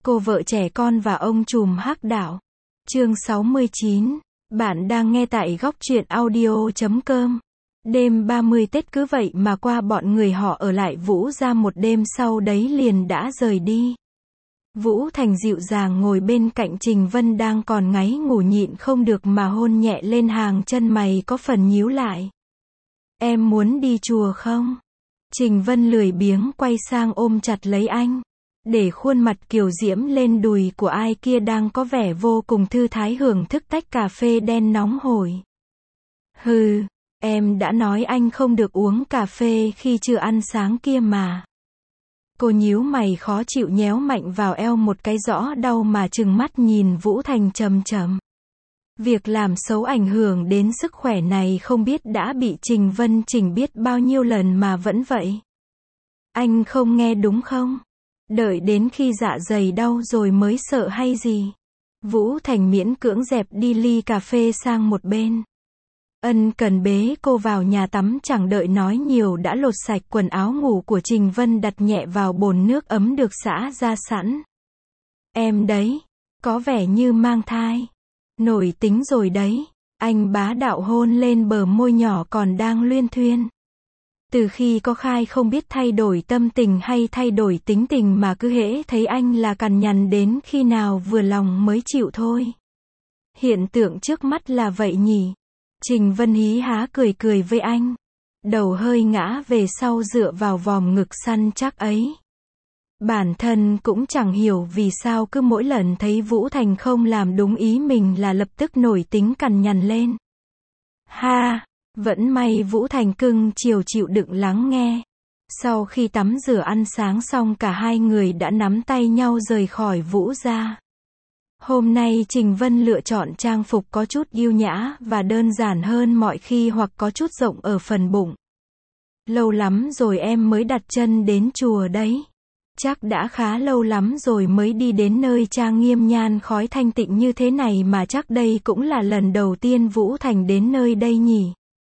Cô vợ trẻ con và ông trùm hắc đạo. Chương 69. Bạn đang nghe tại góc truyện audio.com. Đêm 30 Tết cứ vậy mà qua, bọn người họ ở lại Vũ gia một đêm, sau đấy liền đã rời đi. Vũ Thành dịu dàng ngồi bên cạnh Trình Vân đang còn ngáy ngủ nhịn không được mà hôn nhẹ lên hàng chân mày có phần nhíu lại. Em muốn đi chùa không? Trình Vân lười biếng quay sang ôm chặt lấy anh, để khuôn mặt kiều diễm lên đùi của ai kia đang có vẻ vô cùng thư thái hưởng thức tách cà phê đen nóng hổi. Hừ, em đã nói anh không được uống cà phê khi chưa ăn sáng kia mà. Cô nhíu mày khó chịu nhéo mạnh vào eo một cái rõ đau mà trừng mắt nhìn Vũ Thành trầm trầm. Việc làm xấu ảnh hưởng đến sức khỏe này không biết đã bị Trình Vân chỉnh biết bao nhiêu lần mà vẫn vậy. Anh không nghe đúng không? Đợi đến khi dạ dày đau rồi mới sợ hay gì? Vũ Thành miễn cưỡng dẹp đi ly cà phê sang một bên. Ân cần bế cô vào nhà tắm, chẳng đợi nói nhiều đã lột sạch quần áo ngủ của Trình Vân đặt nhẹ vào bồn nước ấm được xả ra sẵn. Em đấy, có vẻ như mang thai. Nổi tính rồi đấy. Anh bá đạo hôn lên bờ môi nhỏ còn đang luyên thuyên. Từ khi có Khai không biết thay đổi tâm tình hay thay đổi tính tình mà cứ hễ thấy anh là cằn nhằn, đến khi nào vừa lòng mới chịu thôi. Hiện tượng trước mắt là vậy nhỉ? Trình Vân hí há cười cười với anh. Đầu hơi ngã về sau dựa vào vòm ngực săn chắc ấy. Bản thân cũng chẳng hiểu vì sao cứ mỗi lần thấy Vũ Thành không làm đúng ý mình là lập tức nổi tính cằn nhằn lên. Ha! Vẫn may Vũ Thành cưng chiều chịu đựng lắng nghe. Sau khi tắm rửa ăn sáng xong, cả hai người đã nắm tay nhau rời khỏi Vũ gia. Hôm nay Trình Vân lựa chọn trang phục có chút yêu nhã và đơn giản hơn mọi khi, hoặc có chút rộng ở phần bụng. Lâu lắm rồi em mới đặt chân đến chùa đấy. Chắc đã khá lâu lắm rồi mới đi đến nơi trang nghiêm nhan khói thanh tịnh như thế này, mà chắc đây cũng là lần đầu tiên Vũ Thành đến nơi đây nhỉ?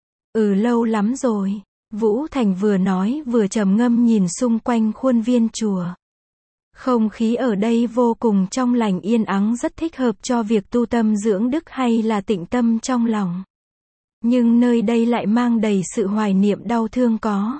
Lâu lắm rồi. Vũ Thành vừa nói vừa trầm ngâm nhìn xung quanh khuôn viên chùa. Không khí ở đây vô cùng trong lành yên ắng, rất thích hợp cho việc tu tâm dưỡng đức hay là tịnh tâm trong lòng. Nhưng nơi đây lại mang đầy sự hoài niệm, đau thương có.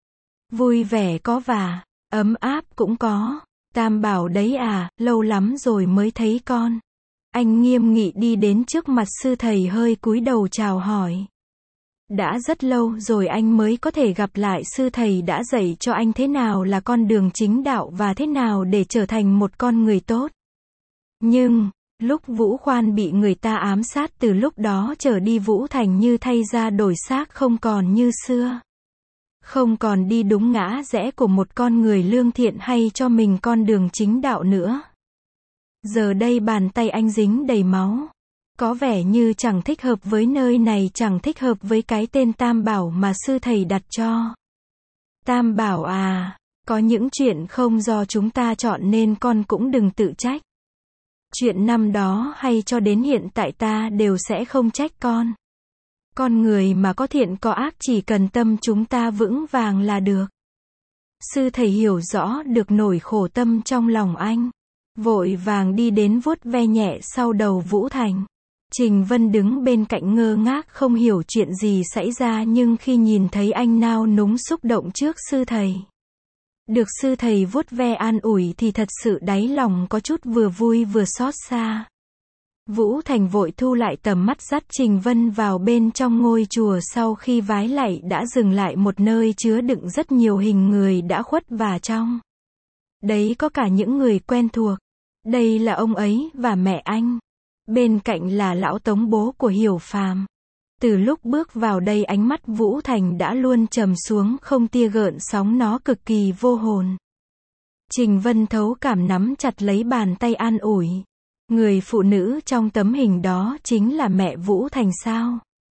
Vui vẻ có và ấm áp cũng có. Tam bảo đấy à, lâu lắm rồi mới thấy con. Anh nghiêm nghị đi đến trước mặt sư thầy, hơi cúi đầu chào hỏi. Đã rất lâu rồi anh mới có thể gặp lại sư thầy đã dạy cho anh thế nào là con đường chính đạo và thế nào để trở thành một con người tốt. Nhưng, lúc Vũ Khoan bị người ta ám sát, từ lúc đó trở đi Vũ Thành như thay da đổi xác, không còn như xưa. Không còn đi đúng ngã rẽ của một con người lương thiện hay cho mình con đường chính đạo nữa. Giờ đây bàn tay anh dính đầy máu. Có vẻ như chẳng thích hợp với nơi này, chẳng thích hợp với cái tên Tam Bảo mà sư thầy đặt cho. Tam Bảo à, có những chuyện không do chúng ta chọn nên con cũng đừng tự trách. Chuyện năm đó hay cho đến hiện tại ta đều sẽ không trách con. Con người mà có thiện có ác, chỉ cần tâm chúng ta vững vàng là được. Sư thầy hiểu rõ được nỗi khổ tâm trong lòng anh. Vội vàng đi đến vuốt ve nhẹ sau đầu Vũ Thành. Trình Vân đứng bên cạnh ngơ ngác không hiểu chuyện gì xảy ra, nhưng khi nhìn thấy anh nao núng xúc động trước sư thầy, được sư thầy vuốt ve an ủi, thì thật sự đáy lòng có chút vừa vui vừa xót xa. Vũ Thành vội thu lại tầm mắt, dắt Trình Vân vào bên trong ngôi chùa. Sau khi vái lạy đã dừng lại một nơi chứa đựng rất nhiều hình người đã khuất, và trong đấy có cả những người quen thuộc. Đây là ông ấy và mẹ anh. Bên cạnh là lão Tống, bố của Hiểu Phàm. Từ lúc bước vào đây, ánh mắt Vũ Thành đã luôn trầm xuống không tia gợn sóng, nó cực kỳ vô hồn. Trình Vân thấu cảm nắm chặt lấy bàn tay an ủi. Người phụ nữ trong tấm hình đó chính là mẹ Vũ Thành sao?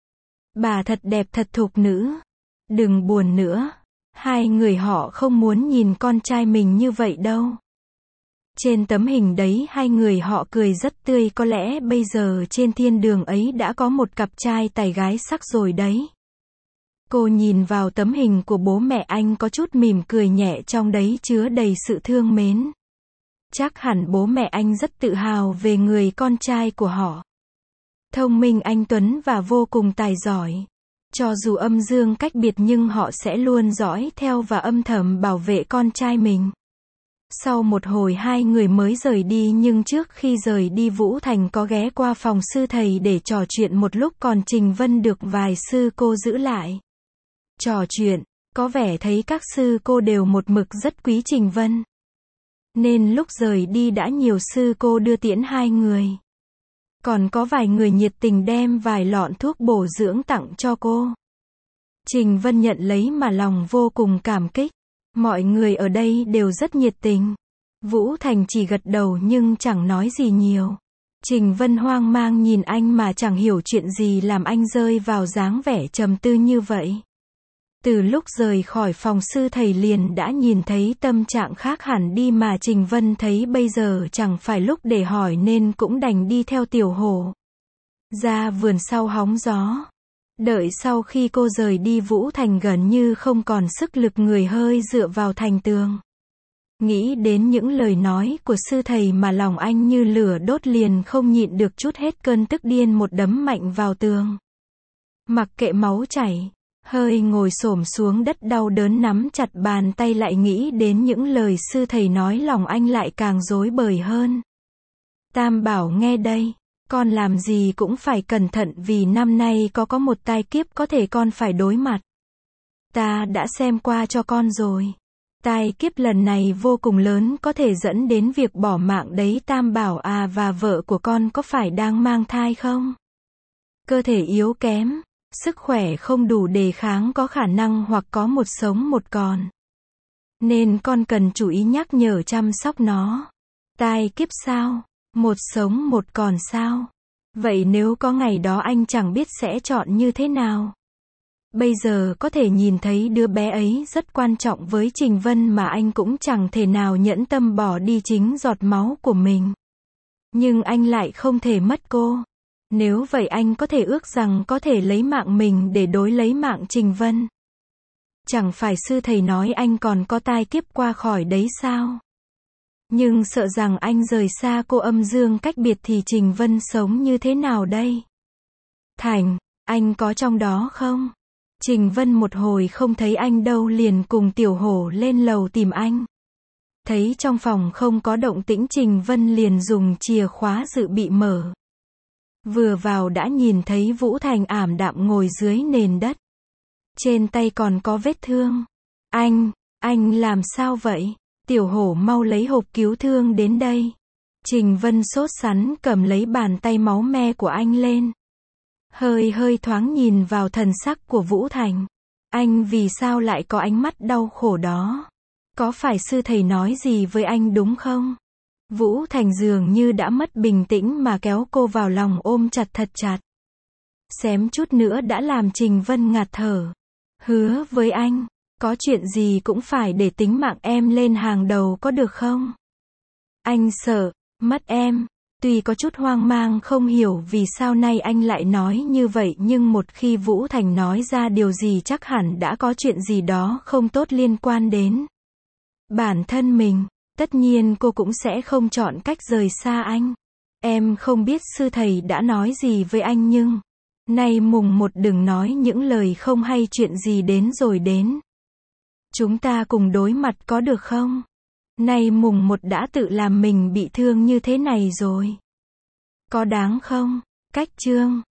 Bà thật đẹp, thật thục nữ. Đừng buồn nữa. Hai người họ không muốn nhìn con trai mình như vậy đâu. Trên tấm hình đấy hai người họ cười rất tươi, có lẽ bây giờ trên thiên đường ấy đã có một cặp trai tài gái sắc rồi đấy. Cô nhìn vào tấm hình của bố mẹ anh có chút mỉm cười nhẹ, trong đấy chứa đầy sự thương mến. Chắc hẳn bố mẹ anh rất tự hào về người con trai của họ. Thông minh, anh tuấn và vô cùng tài giỏi. Cho dù âm dương cách biệt nhưng họ sẽ luôn dõi theo và âm thầm bảo vệ con trai mình. Sau một hồi hai người mới rời đi, nhưng trước khi rời đi Vũ Thành có ghé qua phòng sư thầy để trò chuyện một lúc, còn Trình Vân được vài sư cô giữ lại. Trò chuyện, có vẻ thấy các sư cô đều một mực rất quý Trình Vân. Nên lúc rời đi đã nhiều sư cô đưa tiễn hai người. Còn có vài người nhiệt tình đem vài lọn thuốc bổ dưỡng tặng cho cô. Trình Vân nhận lấy mà lòng vô cùng cảm kích. Mọi người ở đây đều rất nhiệt tình. Vũ Thành chỉ gật đầu nhưng chẳng nói gì nhiều. Trình Vân hoang mang nhìn anh mà chẳng hiểu chuyện gì làm anh rơi vào dáng vẻ trầm tư như vậy. Từ lúc rời khỏi phòng sư thầy liền đã nhìn thấy tâm trạng khác hẳn đi, mà Trình Vân thấy bây giờ chẳng phải lúc để hỏi nên cũng đành đi theo Tiểu Hổ ra vườn sau hóng gió. Đợi sau khi cô rời đi, Vũ Thành gần như không còn sức lực, người hơi dựa vào thành tường. Nghĩ đến những lời nói của sư thầy mà lòng anh như lửa đốt, liền không nhịn được trút hết cơn tức điên một đấm mạnh vào tường. Mặc kệ máu chảy, hơi ngồi xổm xuống đất đau đớn nắm chặt bàn tay, lại nghĩ đến những lời sư thầy nói, lòng anh lại càng rối bời hơn. Tam Bảo nghe đây, con làm gì cũng phải cẩn thận, vì năm nay có một tai kiếp có thể con phải đối mặt. Ta đã xem qua cho con rồi. Tai kiếp lần này vô cùng lớn, có thể dẫn đến việc bỏ mạng đấy Tam Bảo à. Và vợ của con có phải đang mang thai không? Cơ thể yếu kém, sức khỏe không đủ đề kháng, có khả năng hoặc có một sống một còn. Nên con cần chú ý nhắc nhở chăm sóc nó. Tai kiếp sao? Một sống một còn sao? Vậy nếu có ngày đó anh chẳng biết sẽ chọn như thế nào. Bây giờ có thể nhìn thấy đứa bé ấy rất quan trọng với Trình Vân, mà anh cũng chẳng thể nào nhẫn tâm bỏ đi chính giọt máu của mình. Nhưng anh lại không thể mất cô. Nếu vậy anh có thể ước rằng có thể lấy mạng mình để đối lấy mạng Trình Vân. Chẳng phải sư thầy nói anh còn có tai kiếp qua khỏi đấy sao? Nhưng sợ rằng anh rời xa cô, âm dương cách biệt, thì Trình Vân sống như thế nào đây? Thành, anh có trong đó không? Trình Vân một hồi không thấy anh đâu, liền cùng Tiểu Hổ lên lầu tìm anh. Thấy trong phòng không có động tĩnh, Trình Vân liền dùng chìa khóa dự bị mở. Vừa vào đã nhìn thấy Vũ Thành ảm đạm ngồi dưới nền đất. Trên tay còn có vết thương. Anh làm sao vậy? Tiểu Hổ mau lấy hộp cứu thương đến đây. Trình Vân sốt sắng cầm lấy bàn tay máu me của anh lên. Hơi thoáng nhìn vào thần sắc của Vũ Thành. Anh vì sao lại có ánh mắt đau khổ đó? Có phải sư thầy nói gì với anh đúng không? Vũ Thành dường như đã mất bình tĩnh mà kéo cô vào lòng ôm chặt thật chặt. Xém chút nữa đã làm Trình Vân ngạt thở. Hứa với anh, có chuyện gì cũng phải để tính mạng em lên hàng đầu, có được không? Anh sợ mất em. Tuy có chút hoang mang không hiểu vì sao nay anh lại nói như vậy, nhưng một khi Vũ Thành nói ra điều gì chắc hẳn đã có chuyện gì đó không tốt liên quan đến bản thân mình. Tất nhiên cô cũng sẽ không chọn cách rời xa anh. Em không biết sư thầy đã nói gì với anh, nhưng nay mùng 1 đừng nói những lời không hay, chuyện gì đến rồi đến. Chúng ta cùng đối mặt có được không? Nay mùng 1 đã tự làm mình bị thương như thế này rồi. Có đáng không? Cách chương